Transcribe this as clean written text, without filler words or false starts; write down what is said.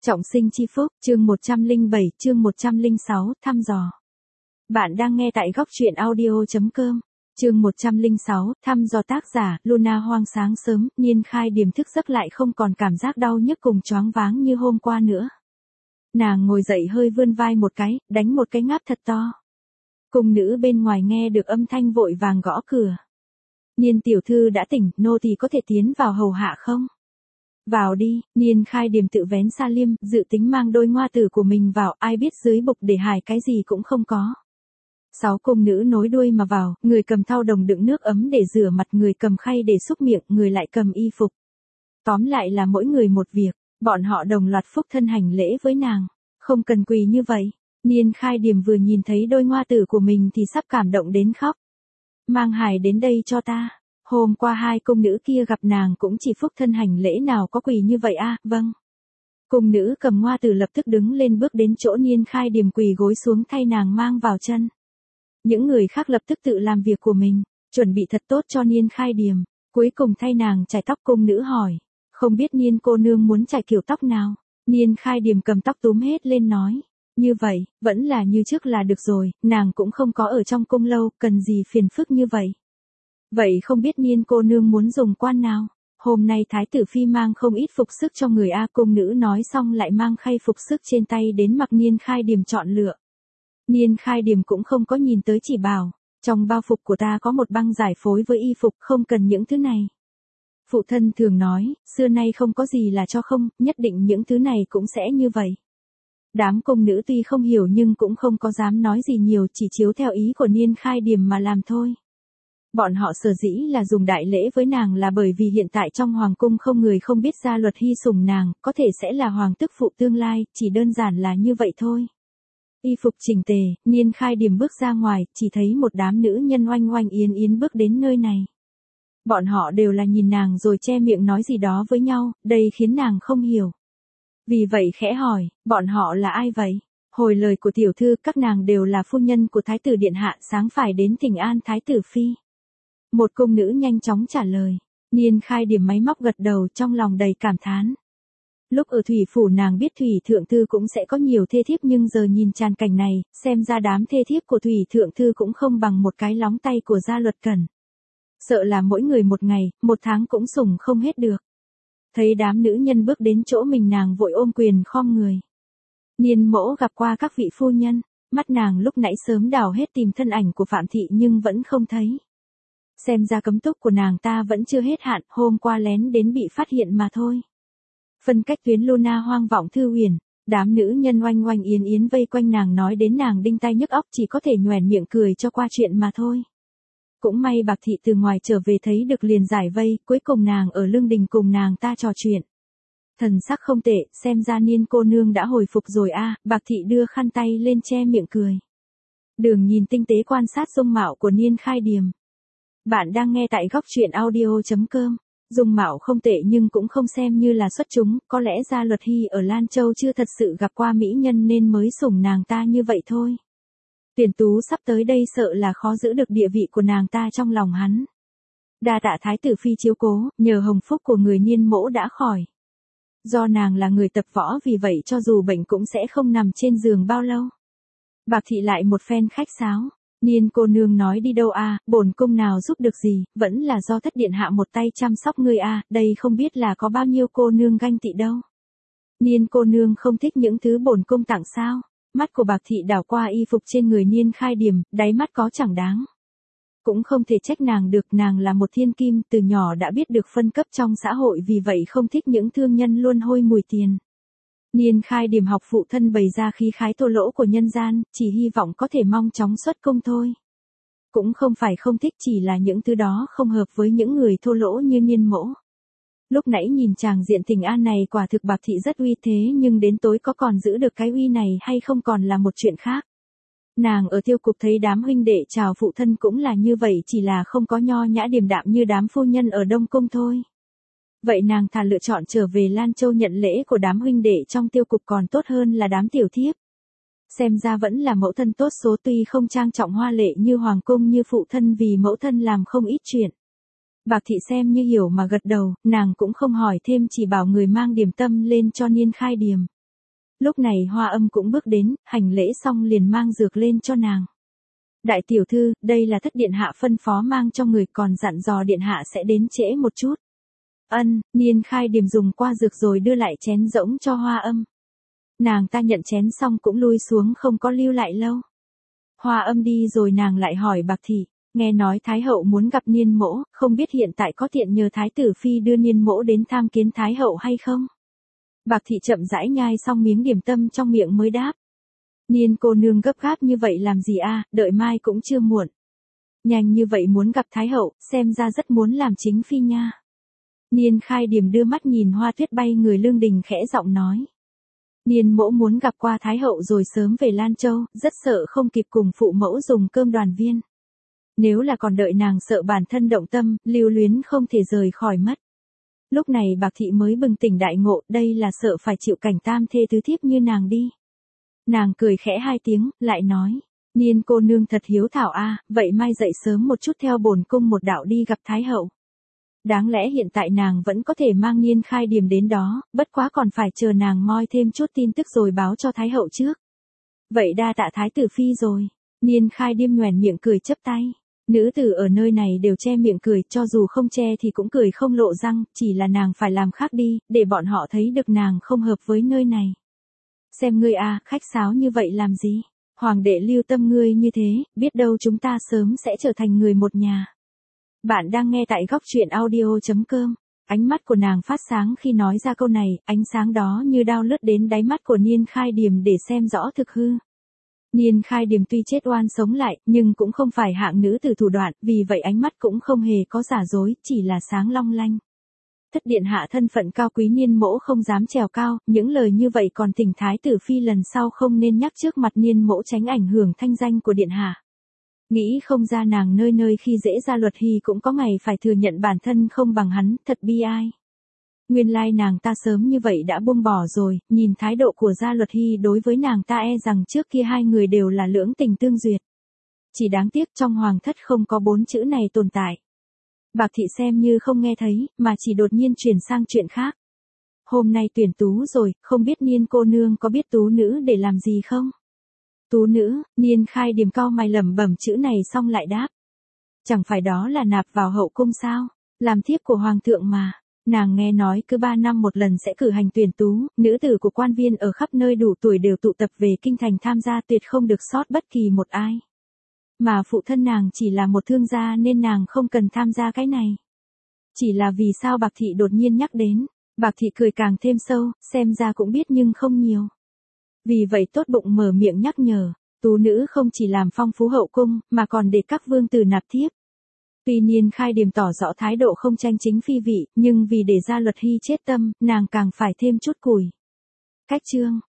Trọng sinh chi phúc, chương 107, chương 106, thăm dò. Bạn đang nghe tại góc truyện audio.com. Chương 106, thăm dò tác giả, Luna Hoang. Sáng sớm, Niên Khai Điềm thức giấc lại không còn cảm giác đau nhức cùng choáng váng như hôm qua nữa. Nàng ngồi dậy hơi vươn vai một cái, đánh một cái ngáp thật to. Cung nữ bên ngoài nghe được âm thanh vội vàng gõ cửa. Niên tiểu thư đã tỉnh, nô tỳ có thể tiến vào hầu hạ không? Vào đi, Niên Khai Điềm tự vén sa liêm, dự tính mang đôi ngoa tử của mình vào, ai biết dưới bục để hài cái gì cũng không có. 6 cung nữ nối đuôi mà vào, người cầm thau đồng đựng nước ấm để rửa mặt, người cầm khay để xúc miệng, người lại cầm y phục. Tóm lại là mỗi người một việc, bọn họ đồng loạt phúc thân hành lễ với nàng. Không cần quỳ như vậy. Niên Khai Điềm vừa nhìn thấy đôi ngoa tử của mình thì sắp cảm động đến khóc. Mang hài đến đây cho ta. Hôm qua 2 cung nữ kia gặp nàng cũng chỉ phúc thân hành lễ, nào có quỳ như vậy a? Vâng. Cung nữ cầm ngoa tử lập tức đứng lên bước đến chỗ Niên Khai Điềm quỳ gối xuống thay nàng mang vào chân. Những người khác lập tức tự làm việc của mình, chuẩn bị thật tốt cho Niên Khai Điềm, cuối cùng thay nàng chải tóc. Cung nữ hỏi, không biết Niên cô nương muốn chải kiểu tóc nào? Niên Khai Điềm cầm tóc túm hết lên nói, như vậy, vẫn là như trước là được rồi, nàng cũng không có ở trong cung lâu, cần gì phiền phức như vậy. Vậy không biết Niên cô nương muốn dùng quan nào? Hôm nay thái tử phi mang không ít phục sức cho người a. Cung nữ nói xong lại mang khay phục sức trên tay đến mặc Niên Khai Điềm chọn lựa. Niên Khai Điềm cũng không có nhìn tới, chỉ bảo, trong bao phục của ta có một băng giải phối với y phục, không cần những thứ này. Phụ thân thường nói, xưa nay không có gì là cho không, nhất định những thứ này cũng sẽ như vậy. Đám cung nữ tuy không hiểu nhưng cũng không có dám nói gì nhiều, chỉ chiếu theo ý của Niên Khai Điềm mà làm thôi. Bọn họ sở dĩ là dùng đại lễ với nàng là bởi vì hiện tại trong hoàng cung không người không biết gia luật hy sủng nàng, có thể sẽ là hoàng tức phụ tương lai, chỉ đơn giản là như vậy thôi. Y phục chỉnh tề, Niên Khai Điềm bước ra ngoài, chỉ thấy một đám nữ nhân oanh oanh yến yến bước đến nơi này. Bọn họ đều là nhìn nàng rồi che miệng nói gì đó với nhau, đây khiến nàng không hiểu. Vì vậy khẽ hỏi, bọn họ là ai vậy? Hồi lời của tiểu thư, các nàng đều là phu nhân của thái tử điện hạ, sáng phải đến thỉnh an thái tử phi. Một cung nữ nhanh chóng trả lời. Niên Khai Điềm máy móc gật đầu, trong lòng đầy cảm thán. Lúc ở thủy phủ nàng biết thủy thượng thư cũng sẽ có nhiều thê thiếp, nhưng giờ nhìn tràn cảnh này, xem ra đám thê thiếp của thủy thượng thư cũng không bằng một cái lóng tay của gia luật Cẩn. Sợ là mỗi người một ngày, một tháng cũng sủng không hết được. Thấy đám nữ nhân bước đến chỗ mình, nàng vội ôm quyền khom người. Niên mỗ gặp qua các vị phu nhân. Mắt nàng lúc nãy sớm đào hết tìm thân ảnh của Phạm thị nhưng vẫn không thấy. Xem ra cấm túc của nàng ta vẫn chưa hết hạn, hôm qua lén đến bị phát hiện mà thôi. Phân cách tuyến Luna Hoang vọng thư huyền, đám nữ nhân oanh oanh yến yến vây quanh nàng nói đến nàng đinh tai nhức óc, chỉ có thể nhoẻn miệng cười cho qua chuyện mà thôi. Cũng may Bạc thị từ ngoài trở về thấy được liền giải vây, cuối cùng nàng ở lương đình cùng nàng ta trò chuyện. Thần sắc không tệ, xem ra Niên cô nương đã hồi phục rồi a. Bạc thị đưa khăn tay lên che miệng cười. Đường nhìn tinh tế quan sát dung mạo của Niên Khai Điềm. Bạn đang nghe tại góc truyện audio.com. Dung mạo không tệ nhưng cũng không xem như là xuất chúng, có lẽ gia luật hy ở Lan Châu chưa thật sự gặp qua mỹ nhân nên mới sủng nàng ta như vậy thôi. Tuyển tú sắp tới đây sợ là khó giữ được địa vị của nàng ta trong lòng hắn. Đa tạ thái tử phi chiếu cố, nhờ hồng phúc của người Niên mỗ đã khỏi. Do nàng là người tập võ, vì vậy cho dù bệnh cũng sẽ không nằm trên giường bao lâu. Bạc thị lại một phen khách sáo. Niên cô nương nói đi đâu a? Bổn cung nào giúp được gì, vẫn là do thất điện hạ một tay chăm sóc ngươi a. Đây không biết là có bao nhiêu cô nương ganh tị đâu. Niên cô nương không thích những thứ bổn cung tặng sao? Mắt của Bạc thị đảo qua y phục trên người Niên Khai Điềm, đáy mắt có chẳng đáng. Cũng không thể trách nàng được, nàng là một thiên kim, từ nhỏ đã biết được phân cấp trong xã hội, vì vậy không thích những thương nhân luôn hôi mùi tiền. Niên Khai Điềm học phụ thân bày ra khí khái thô lỗ của nhân gian, chỉ hy vọng có thể mau chóng xuất cung thôi. Cũng không phải không thích, chỉ là những thứ đó không hợp với những người thô lỗ như Niên mỗ. Lúc nãy nhìn chàng diện thỉnh an này quả thực Bạc thị rất uy thế, nhưng đến tối có còn giữ được cái uy này hay không còn là một chuyện khác. Nàng ở tiêu cục thấy đám huynh đệ chào phụ thân cũng là như vậy, chỉ là không có nho nhã điềm đạm như đám phu nhân ở Đông Cung thôi. Vậy nàng thà lựa chọn trở về Lan Châu nhận lễ của đám huynh đệ trong tiêu cục còn tốt hơn là đám tiểu thiếp. Xem ra vẫn là mẫu thân tốt số, tuy không trang trọng hoa lệ như hoàng cung như phụ thân, vì mẫu thân làm không ít chuyện. Bạc thị xem như hiểu mà gật đầu, nàng cũng không hỏi thêm, chỉ bảo người mang điểm tâm lên cho Niên Khai Điềm. Lúc này Hoa Âm cũng bước đến, hành lễ xong liền mang dược lên cho nàng. Đại tiểu thư, đây là thất điện hạ phân phó mang cho người, còn dặn dò điện hạ sẽ đến trễ một chút. Ân, Niên Khai Điềm dùng qua dược rồi đưa lại chén rỗng cho Hoa Âm. Nàng ta nhận chén xong cũng lui xuống, không có lưu lại lâu. Hoa Âm đi rồi nàng lại hỏi Bạc Thị, nghe nói Thái hậu muốn gặp Niên mỗ, không biết hiện tại có tiện nhờ Thái tử phi đưa Niên mỗ đến tham kiến Thái hậu hay không? Bạc Thị chậm rãi nhai xong miếng điểm tâm trong miệng mới đáp. Niên cô nương gấp gáp như vậy làm gì a, đợi mai cũng chưa muộn. Nhanh như vậy muốn gặp Thái hậu, xem ra rất muốn làm chính phi nha. Niên Khai Điềm đưa mắt nhìn Hoa Tuyết bay người lương đình khẽ giọng nói. Niên mỗ muốn gặp qua Thái hậu rồi sớm về Lan Châu, rất sợ không kịp cùng phụ mẫu dùng cơm đoàn viên. Nếu là còn đợi nàng sợ bản thân động tâm, lưu luyến không thể rời khỏi mất. Lúc này Bạc Thị mới bừng tỉnh đại ngộ, đây là sợ phải chịu cảnh tam thê tứ thiếp như nàng đi. Nàng cười khẽ hai tiếng, lại nói, Niên cô nương thật hiếu thảo a, vậy mai dậy sớm một chút theo bổn cung một đạo đi gặp Thái hậu. Đáng lẽ hiện tại nàng vẫn có thể mang Niên Khai Điềm đến đó, bất quá còn phải chờ nàng moi thêm chút tin tức rồi báo cho Thái hậu trước. Vậy đa tạ Thái tử phi rồi. Niên Khai Điềm nhoẻn miệng cười chắp tay. Nữ tử ở nơi này đều che miệng cười, cho dù không che thì cũng cười không lộ răng, chỉ là nàng phải làm khác đi, để bọn họ thấy được nàng không hợp với nơi này. Xem ngươi a, khách sáo như vậy làm gì? Hoàng đệ lưu tâm ngươi như thế, biết đâu chúng ta sớm sẽ trở thành người một nhà. Bạn đang nghe tại góc truyện audio.com. Ánh mắt của nàng phát sáng khi nói ra câu này, ánh sáng đó như đao lướt đến đáy mắt của Niên Khai Điềm để xem rõ thực hư. Niên Khai Điềm tuy chết oan sống lại, nhưng cũng không phải hạng nữ tử thủ đoạn, vì vậy ánh mắt cũng không hề có giả dối, chỉ là sáng long lanh. Thất điện hạ thân phận cao quý Niên mỗ không dám trèo cao, những lời như vậy còn thỉnh Thái tử phi lần sau không nên nhắc trước mặt Niên mỗ tránh ảnh hưởng thanh danh của điện hạ. Nghĩ không ra nàng nơi nơi khi dễ Gia Luật Hy cũng có ngày phải thừa nhận bản thân không bằng hắn, thật bi ai. Nguyên lai nàng ta sớm như vậy đã buông bỏ rồi, nhìn thái độ của Gia Luật Hy đối với nàng ta e rằng trước kia hai người đều là lưỡng tình tương duyệt. Chỉ đáng tiếc trong hoàng thất không có 4 chữ này tồn tại. Bạc Thị xem như không nghe thấy, mà chỉ đột nhiên chuyển sang chuyện khác. Hôm nay tuyển tú rồi, không biết Niên cô nương có biết tú nữ để làm gì không? Tú nữ, Niên Khai Điềm cau mày lẩm bẩm chữ này xong lại đáp. Chẳng phải đó là nạp vào hậu cung sao? Làm thiếp của hoàng thượng mà. Nàng nghe nói cứ 3 năm một lần sẽ cử hành tuyển tú, nữ tử của quan viên ở khắp nơi đủ tuổi đều tụ tập về kinh thành tham gia, tuyệt không được sót bất kỳ một ai. Mà phụ thân nàng chỉ là một thương gia nên nàng không cần tham gia cái này. Chỉ là vì sao Bạc Thị đột nhiên nhắc đến, Bạc Thị cười càng thêm sâu, xem ra cũng biết nhưng không nhiều. Vì vậy tốt bụng mở miệng nhắc nhở, tú nữ không chỉ làm phong phú hậu cung, mà còn để các vương tử nạp thiếp. Tuy Niên Khai Điềm tỏ rõ thái độ không tranh chính phi vị, nhưng vì để Gia Luật Hy chết tâm, nàng càng phải thêm chút củi. Cách chương